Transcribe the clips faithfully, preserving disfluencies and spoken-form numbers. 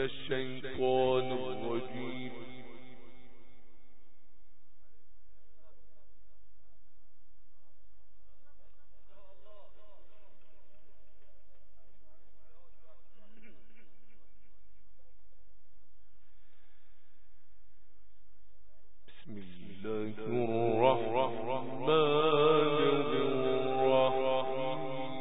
الشيطان الرجيم. بسم الله الرحمن الرحيم.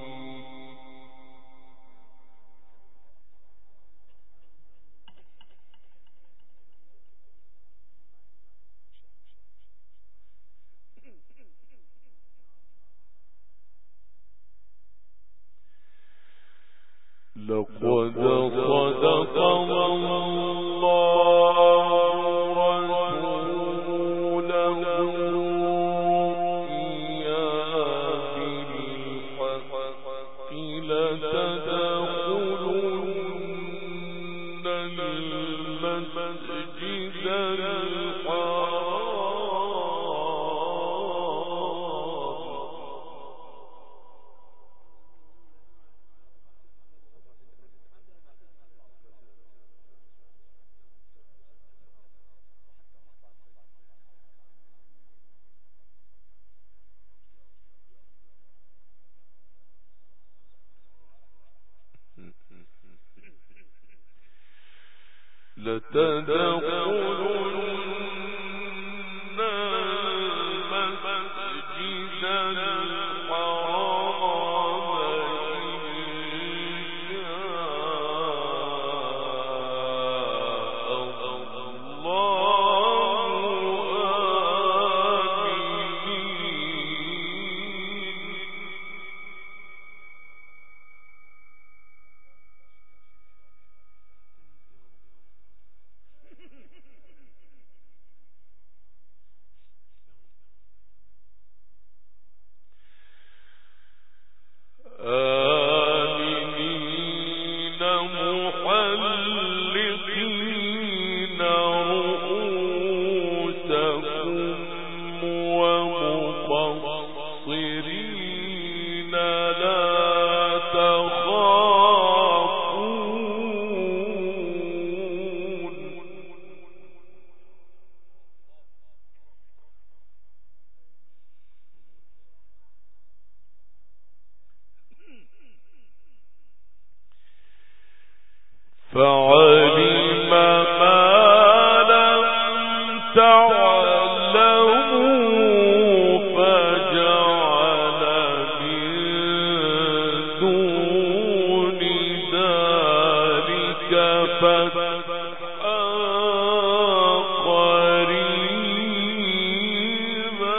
لقد صدق لتدخلن المسجد الحرام إن شاء الله آمنين محلقين رؤوسكم ومقصرين لا تخافون. فعلم ما لم تعلموا فجعل من دون ذلك فتحا قريبا.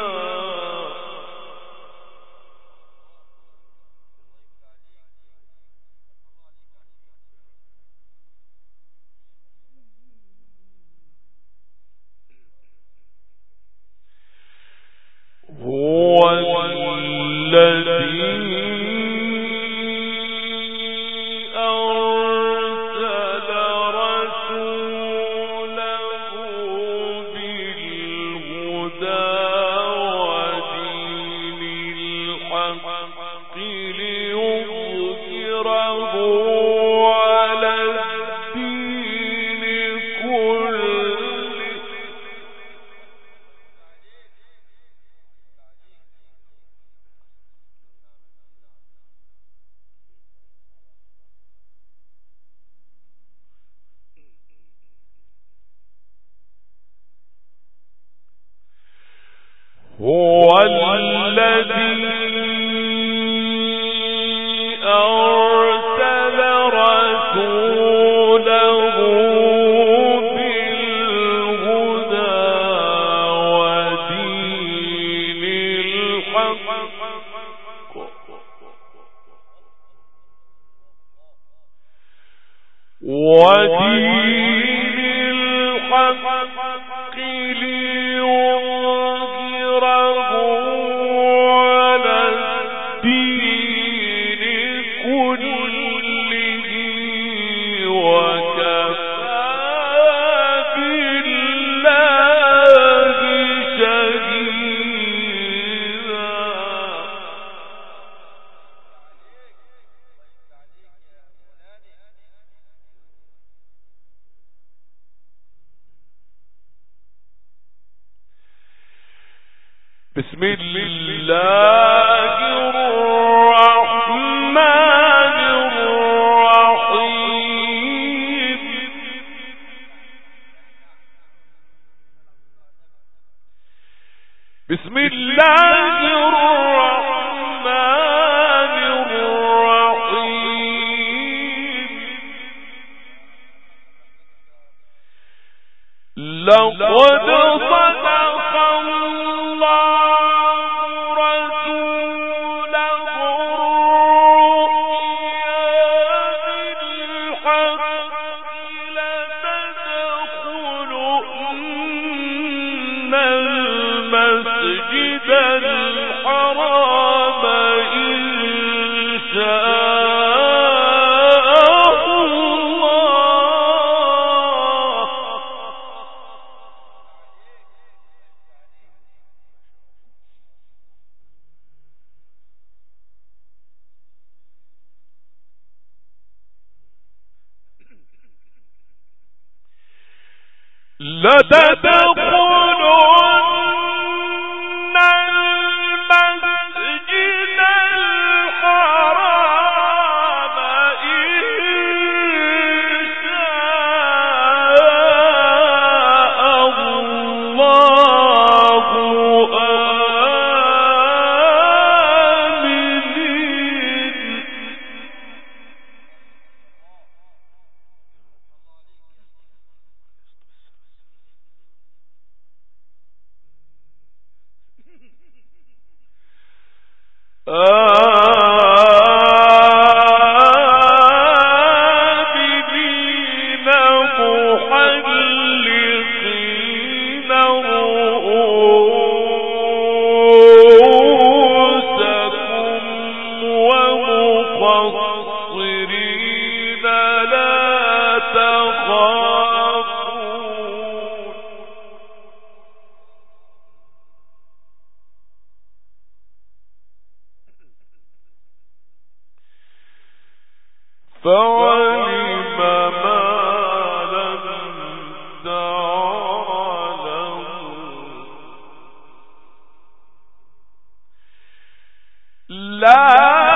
هو الذي أرسل رسوله بالهدى ودين الحق ليظهره على الدين كله. هو الذي أرسل رسوله بالهدى ودين الحق ودين الحق ليظهره على الدين كله وكفى بالله شهيدا. بسم الله الرحمن الرحيم بسم الله الرحمن الرحيم لقد صدق الله رسوله الرؤيا بالحق لتدخلن المسجد الحرام إن شاء لتدخلن المسجد الحرام إن شاء الله آمنين آمنين محلقين رؤوسكم ومقصرين لا تخافون فعلم ما لم تعلموا لا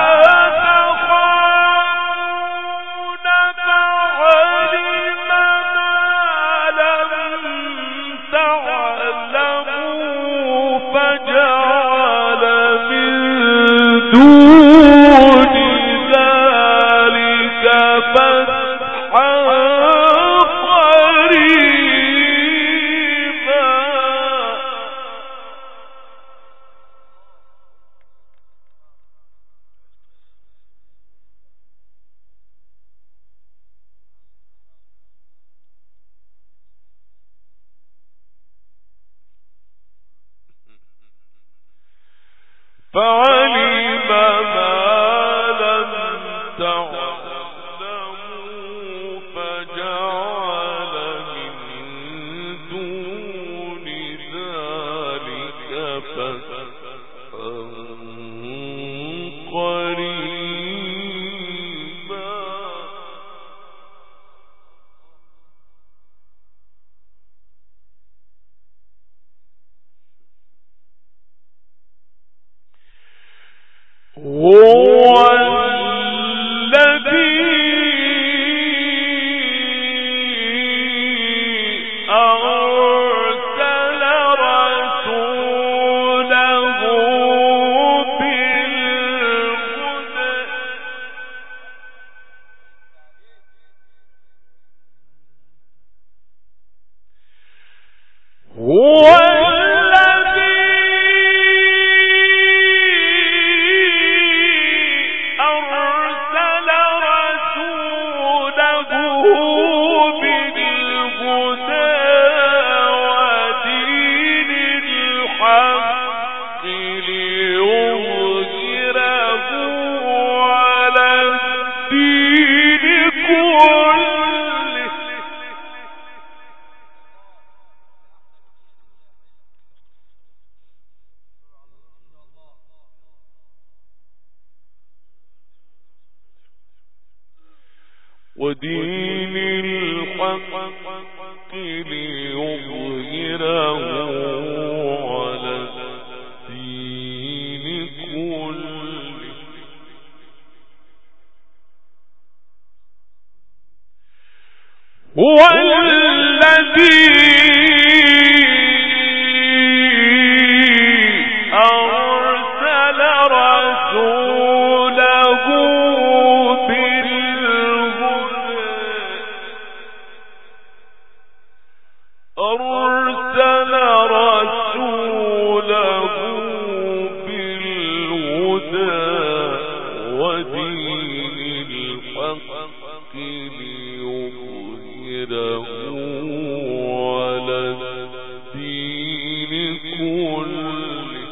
تخافون فعلم ما لم تعلموا فجعل من دون ذلك فتحا قريبا فعلم ما لم تعلموا فجعل من دون ذلك فتحا قريبا هو الذي أرسل رسوله بالهدى هو ودين الحق ليظهره على الدين هو الذي أرسل رسوله بالهدى أرسل رسوله بالهدى ودين الحق ليظهره على الدين كله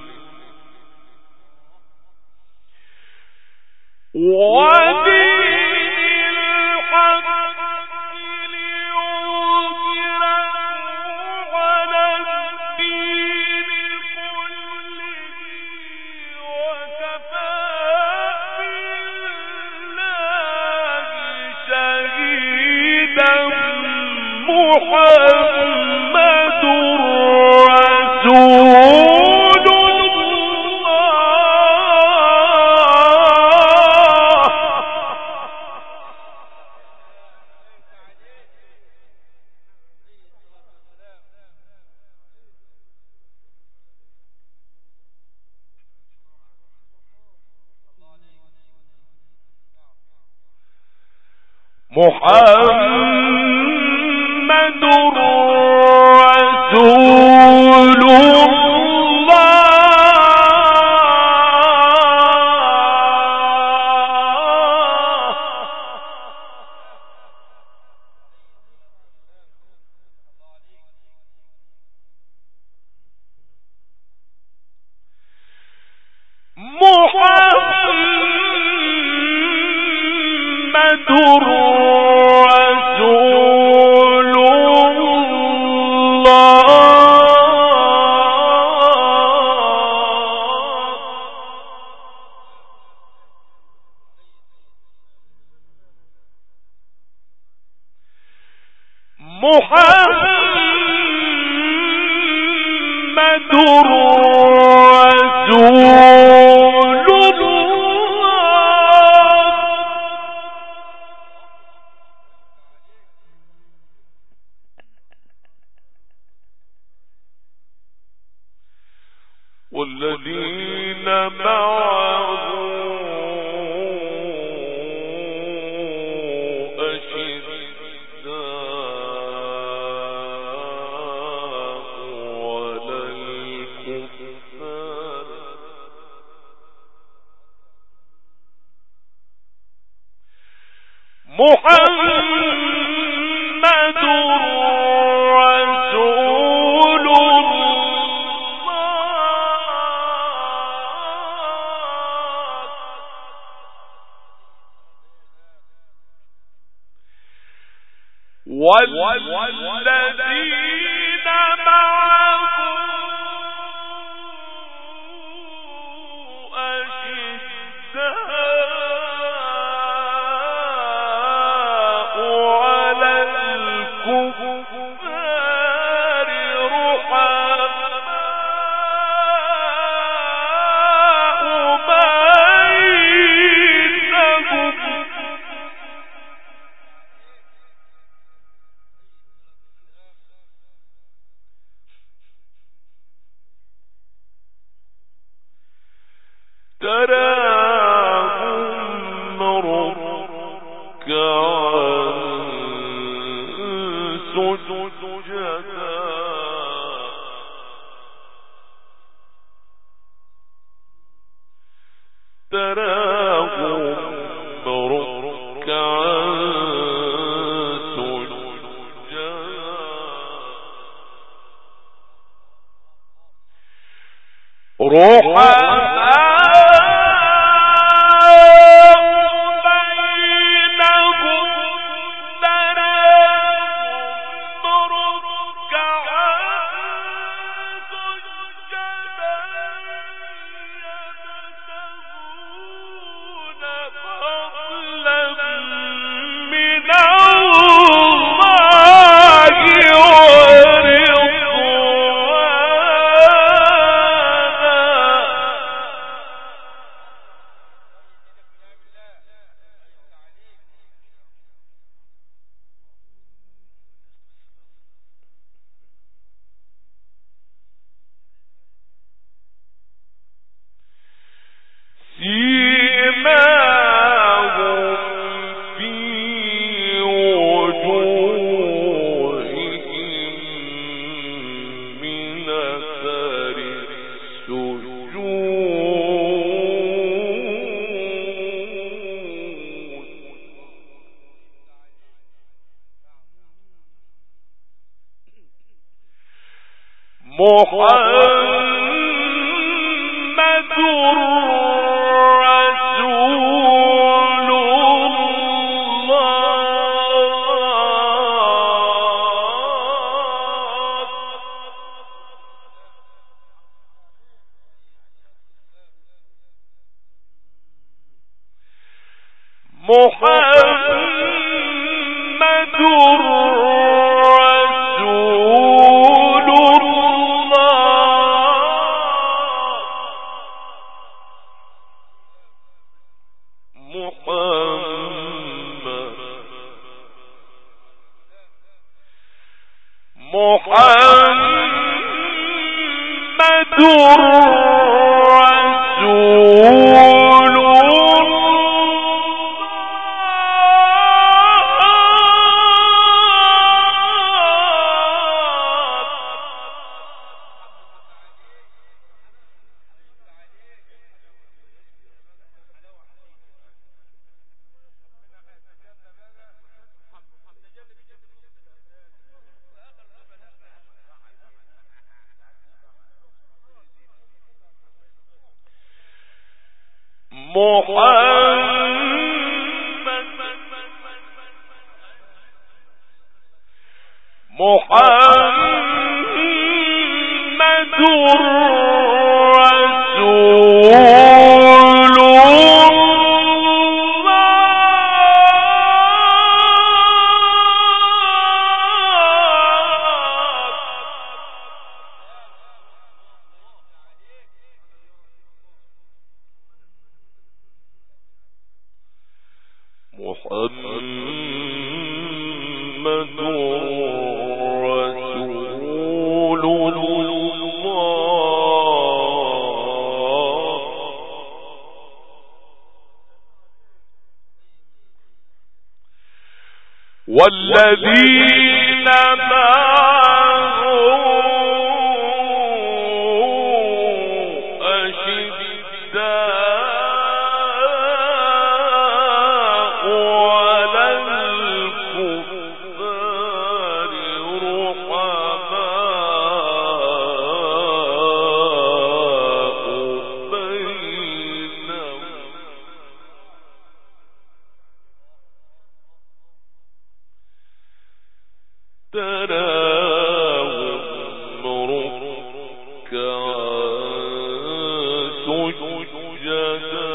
ودين الحق ليظهره على الدين كله وكفى بالله شهيدا محمد رسول محمد رسول محمد رسول والذين معه محمد رسول الله والذين معه أشداء تراهم ركعا سجدا تراهم ركعا سجدا رحماء والذين معه أشداء على الكفار رحماء بينهم تراهم ركعا سجدا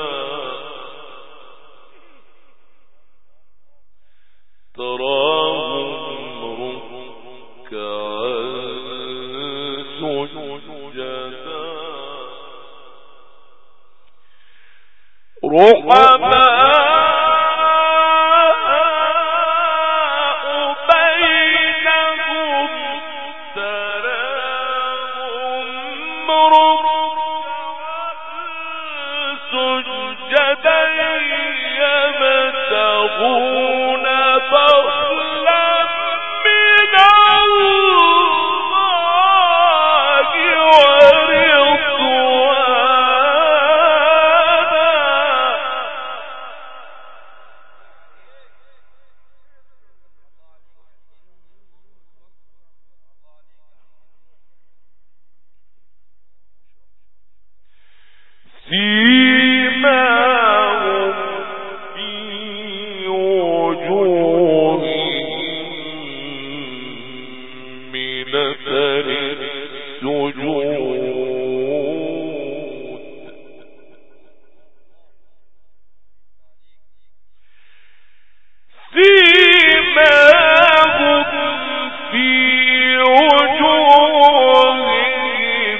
تراهم ركعا سجدا رحماء يبتغون فضلا من الله ورضوانا سيماهم في وجوههم من أثر السجود سيماهم في وجوههم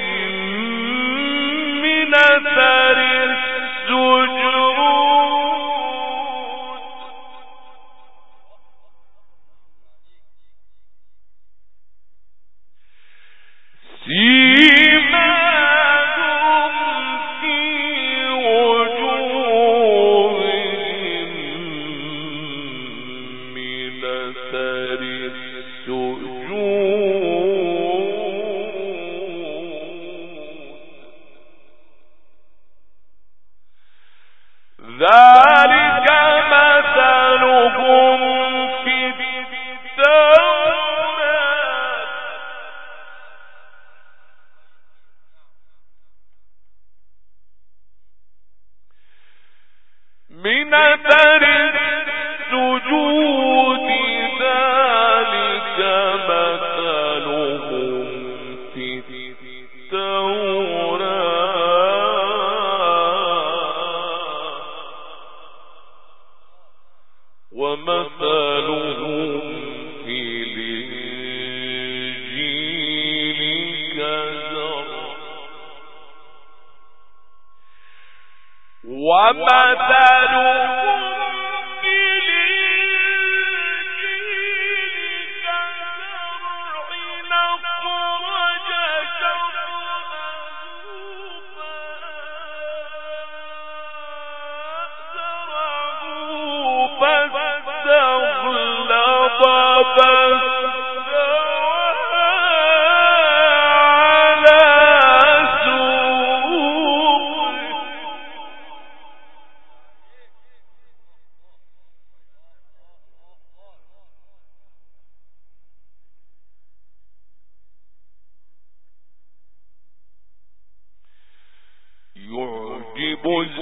من أثر السجود سيماهم في وجوههم من أثر السجود ذلك مثلهم في التوراة من أثر السجود ذلك مثلهم في التوراة ومثلهم في الإنجيل كزرع ومثلهم يعجب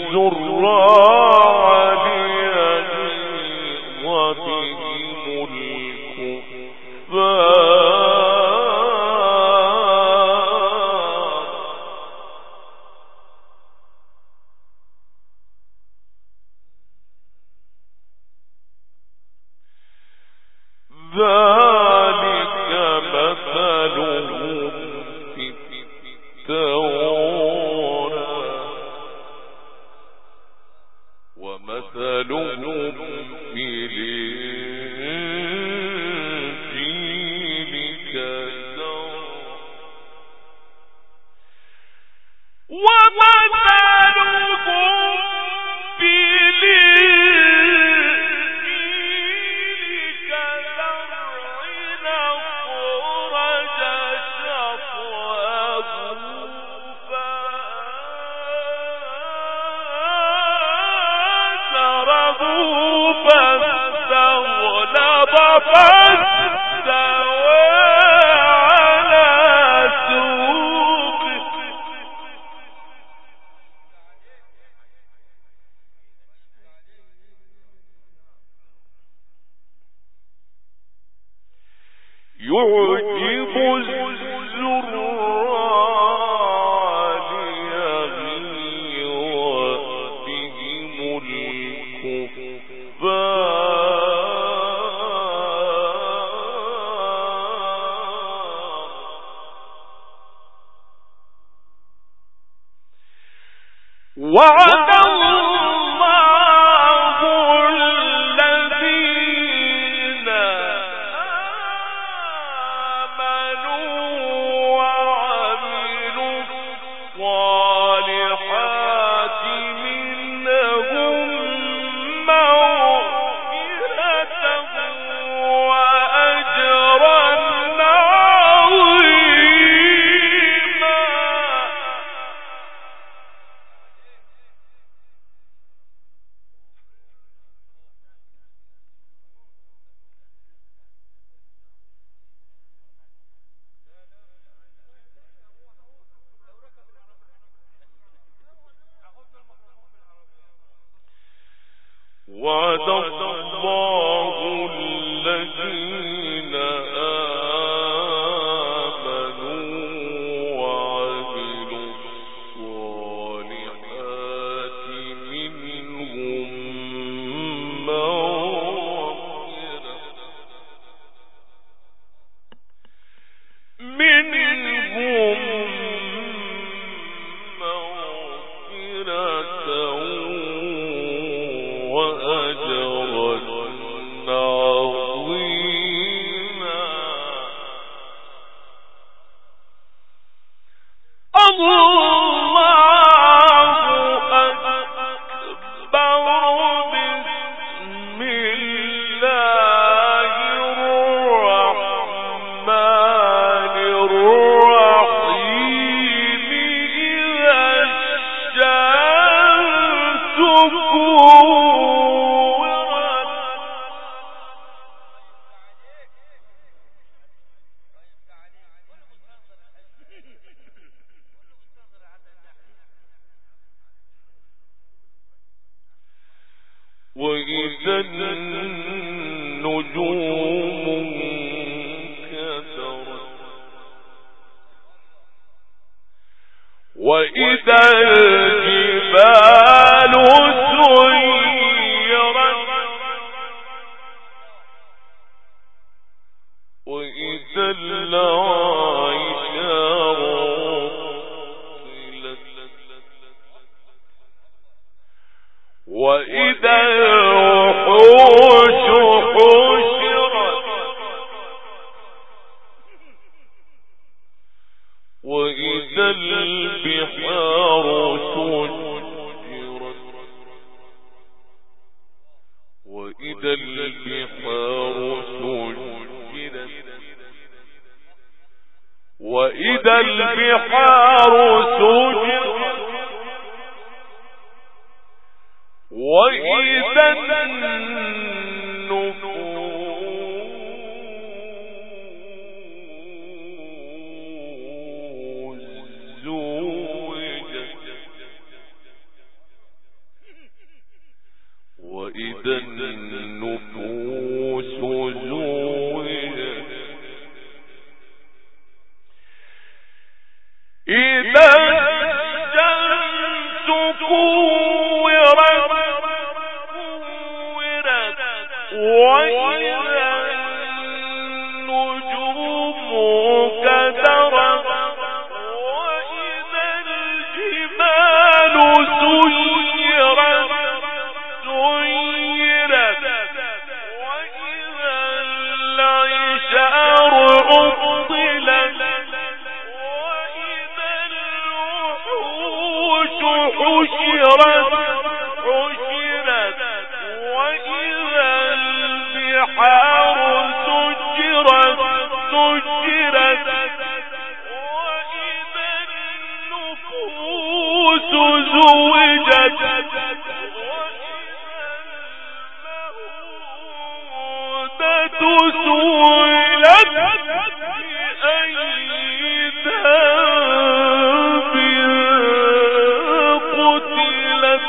الزراع ليغيظ بهم الكفار ذلك مثلهم في التوراة ومثلهم في الإنجيل كزرع ومثلهم في الإنجيل كزرع أخرج شطأه فآزره فاستغلظ فاستوى على سوقه يعجب الزراع ليغيظ بهم الكفار وعد الله الذين آمنوا وعملوا الصالحات منهم مغفرة وأجرا عظيما وعد الله الذين آمنوا وعملوا الصالحات منهم مغفرة منهم مغفرة وأجرا عظيما الله أكبر بسم الله الرحمن الرحيم إذا الشمس كورت وإذا النجوم انكدرت وإذا الجبال سيرت وإذا العشار وإذا الوحوش حشرت وإذا البحار سجرت وإذا البحار سجرت وإذا البحار سجرت وإذا النفوس زوجت وإذا النفوس زوجت إذا الشمس كورت وإذا النجوم كدرت وإذا الجبال سيرت سيرت وإذا العشار عطلت وإذا الوحوش حشرت حشرت وإذا البحار سجرت سجرت وإذا النفوس زوجت وإذا الموءودة سئلت بأي ذنب قتلت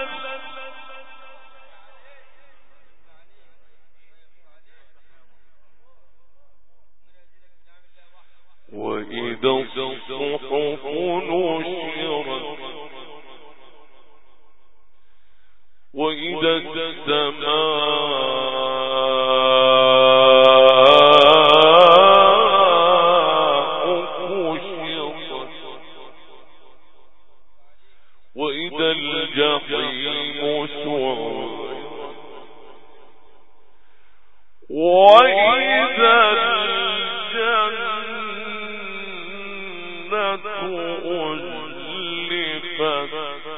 وإذا الصحف نشرت وإذا السماء كشطت وإذا الجحيم سعرت وإذا الجنة أزلفت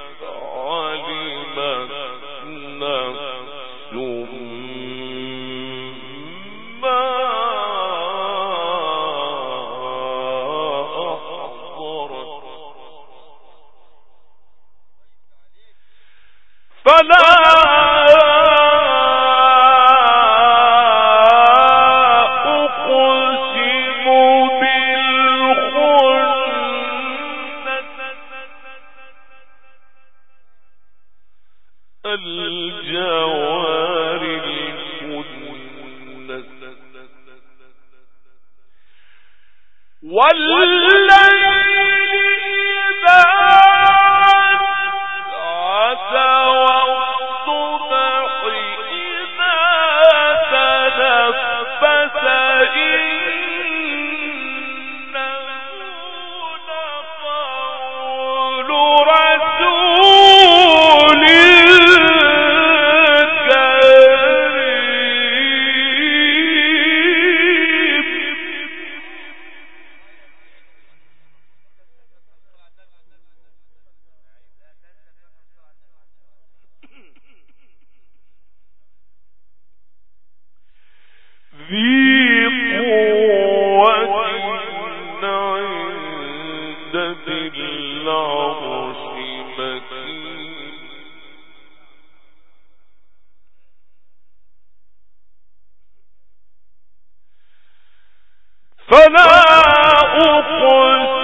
علمت نفس ما أحضرت فلا الجوار الكنس والليل إذا عسعس والصبح إذا تنفس إنه لقول رسول ذي قوة عند ذي العرش مكين فلا أقسم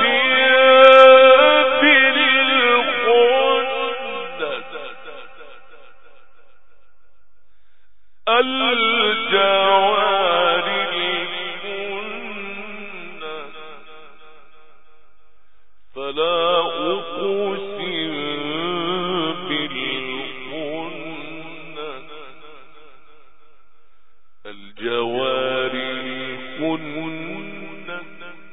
بالخنس الجوار الكنس فلا أقسم بالخنس الجوار الكنس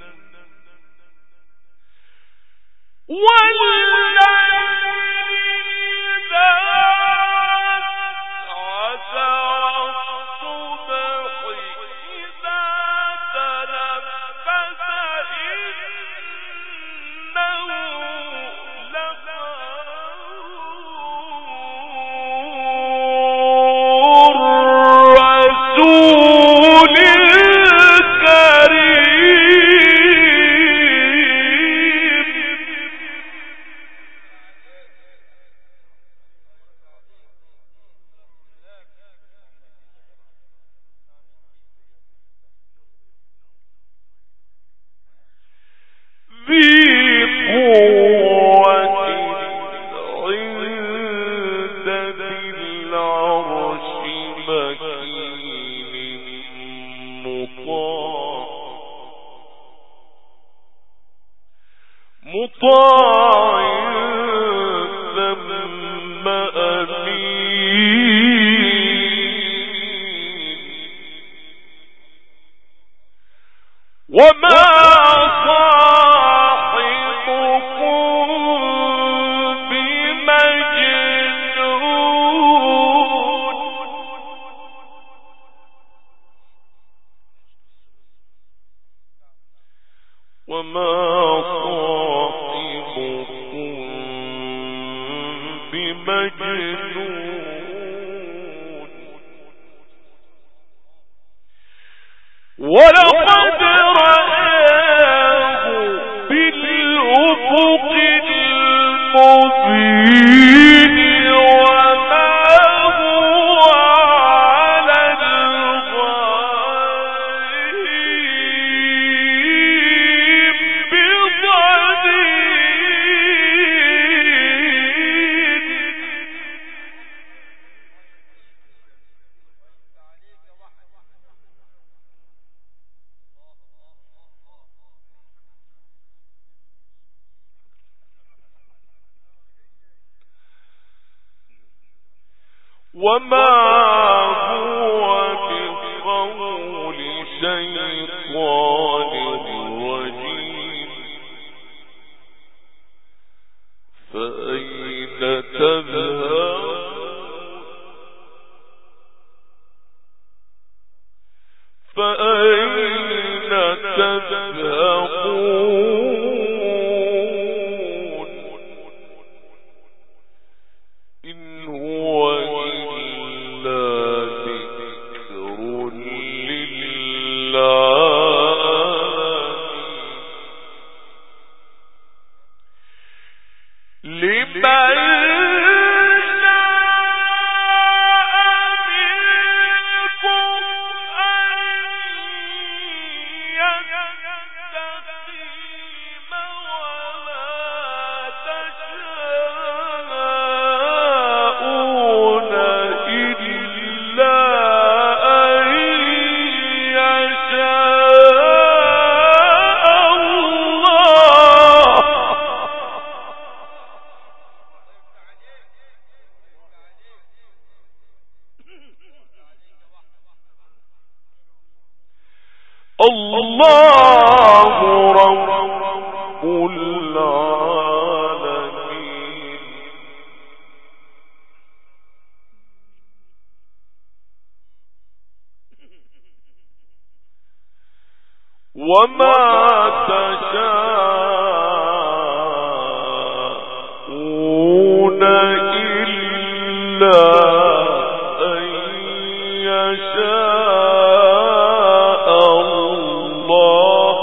مطاع ثم أمين وما صاحبكم بمجنون وما بمجنون ولقد رآه بالأفق المبين وما هو على الغيب بضنين وما هو بقول شيطان رجيم فأين تذهبون فأين تذهبون إن هو الله رب العالمين وما تشاءون إلا أن يشاء الله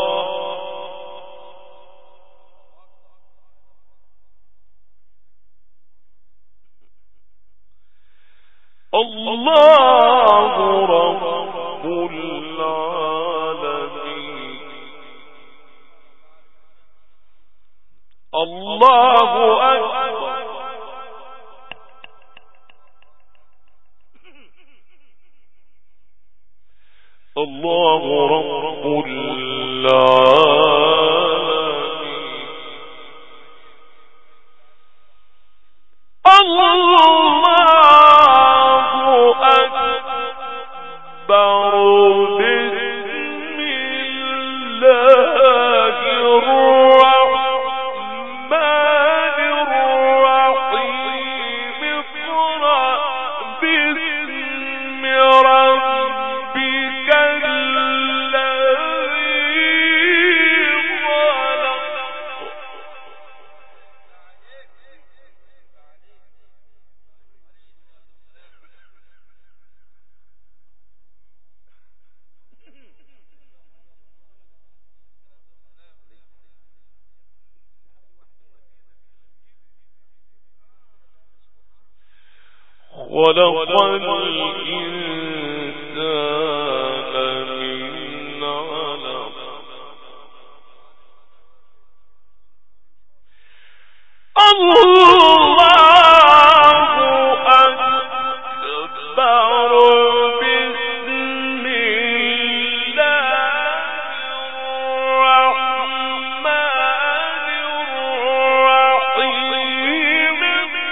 الله رب العالمين الله أكبر الله رب العالمين. الله أكبر. بسم الله الرحمن الرحيم. اقرأ باسم ربك الذي خلق. خلق الإنسان من علق. الله أكبر. بسم الله الرحمن الرحيم.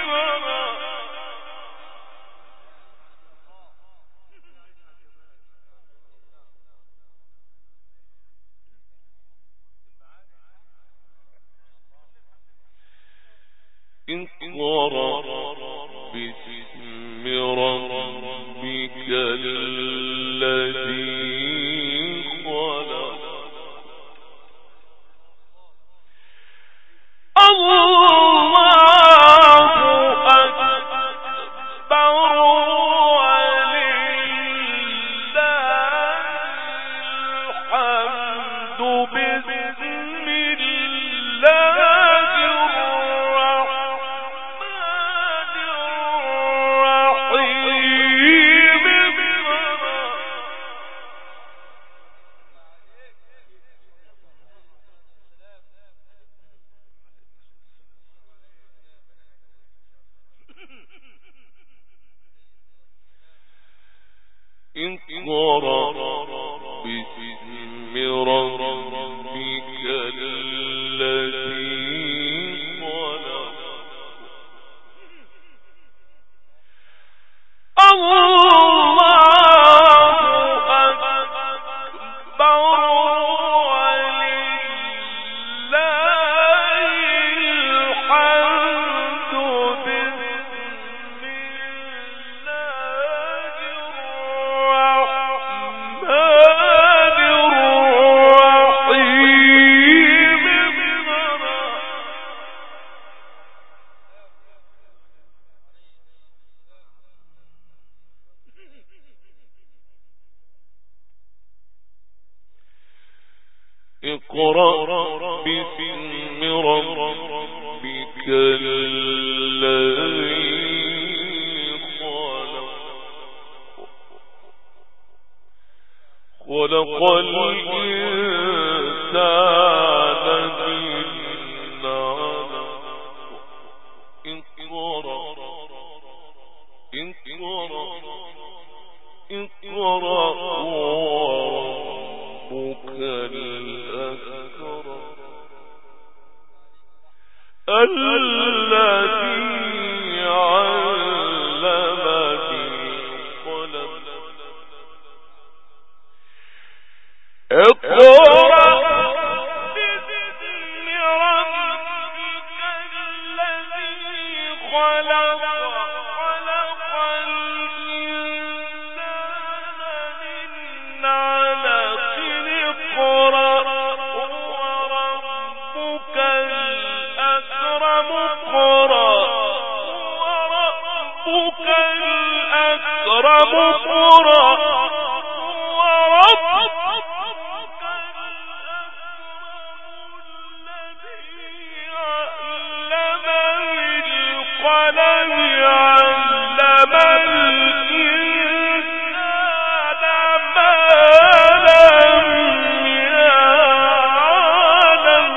اقرأ باسم ربك الذي خلق. الله أكبر. ولله الحمد. بسم الله اقرأ باسم ربك الذي خلق. الله أكبر. ولله الحمد. بسم الله الرحمن الرحيم. اقرأ باسم ربك الذي خلق. خلق الإنسان من علق. اقرأ اقرأ وربك الأكرم. الذي علم بالقلم. اقرأ باسم ربك الذي خلق. خلق الإنسان من علق. اقرأ وربك الأكرم. اقرأ وربك الأكرم. اقرأ وربك الأكرم الذي علم بالقلم. علم الإنسان ما لم يعلم.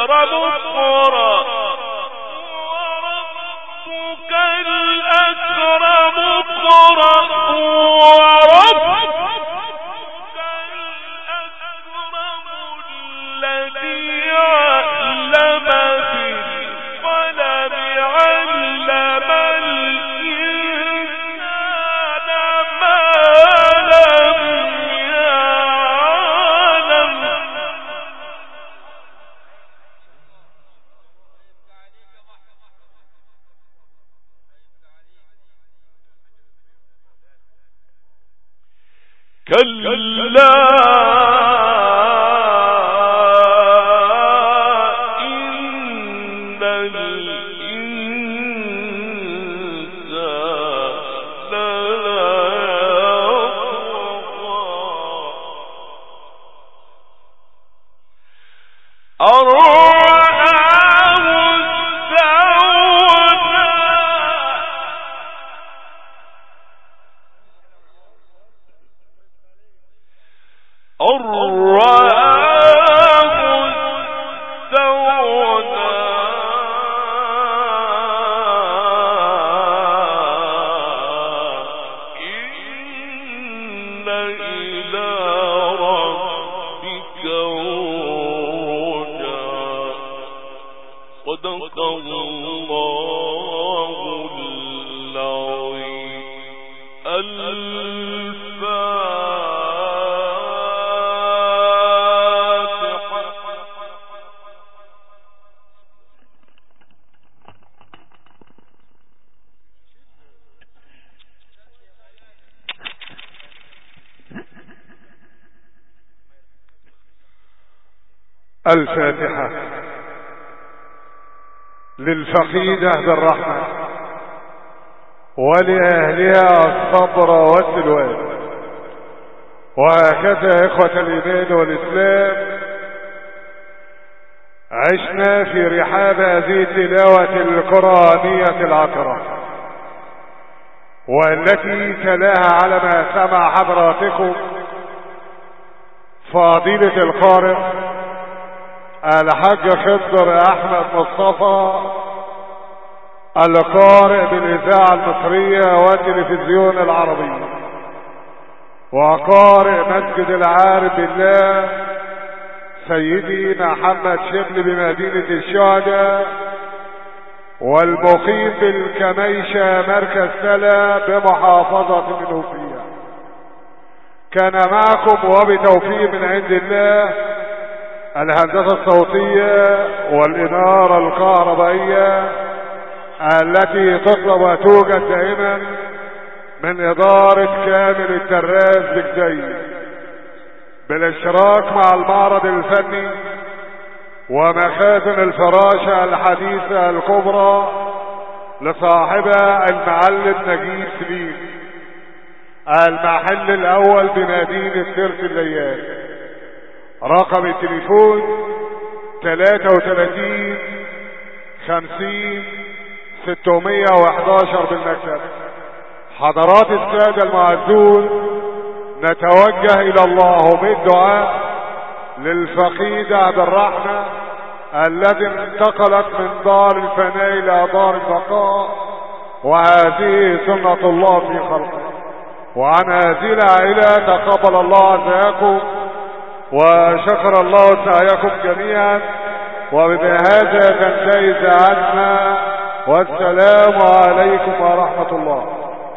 الأكرم اقرأ وربك الأكرم اقرأ وربك الأكرم الذي علم بالقلم علم الإنسان ما لم يعلم. كلا إن الإنسان ليطغى أن رآه استغنى أن رآه استغنى إن إلى ربك الرجعى. صدق الله العظيم. الفاتحة. للفقيدة بالرحمة ولأهلها الصبر والسلوان. وهكذا إخوة الإيمان والإسلام عشنا في رحاب هذه التلاوة القرآنية العطرة، والتي تلاها على ما سمع حضراتكم فضيلة القارئ الحاج خضر أحمد مصطفى، القارئ بالإذاعة المصرية والتلفزيون العربي، وقارئ مسجد العارف بالله سيدي محمد شبل بمدينة الشهداء، والمقيم بالكميشة مركز سلا بمحافظة المنوفية. كان معكم وبتوفيق من عند الله الهندسة الصوتية والإنارة الكهربائية التي تطلب وتوجد دائما من إدارة كامل التراس بجدي، بالاشتراك مع المعرض الفني ومخازن الفراشة الحديثة الكبرى لصاحبها المعلم نجيب سليم، المحل الأول بمدينة سيرة الليال. رقم التليفون ثلاثة وثلاثين خمسين ستمائة وأحد عشر بالمكتب. حضرات السادة المعزون، نتوجه إلى الله بالدعاء للفقيد عبد الرحمة الذي انتقلت من دار الفناء إلى دار البقاء، وهذه سنة الله في خلقه. وعن هذه العائلة تقبل الله عزاكم وشكر الله سعيكم جميعا، وبهذا تنتهي ساعتنا، والسلام عليكم ورحمة الله.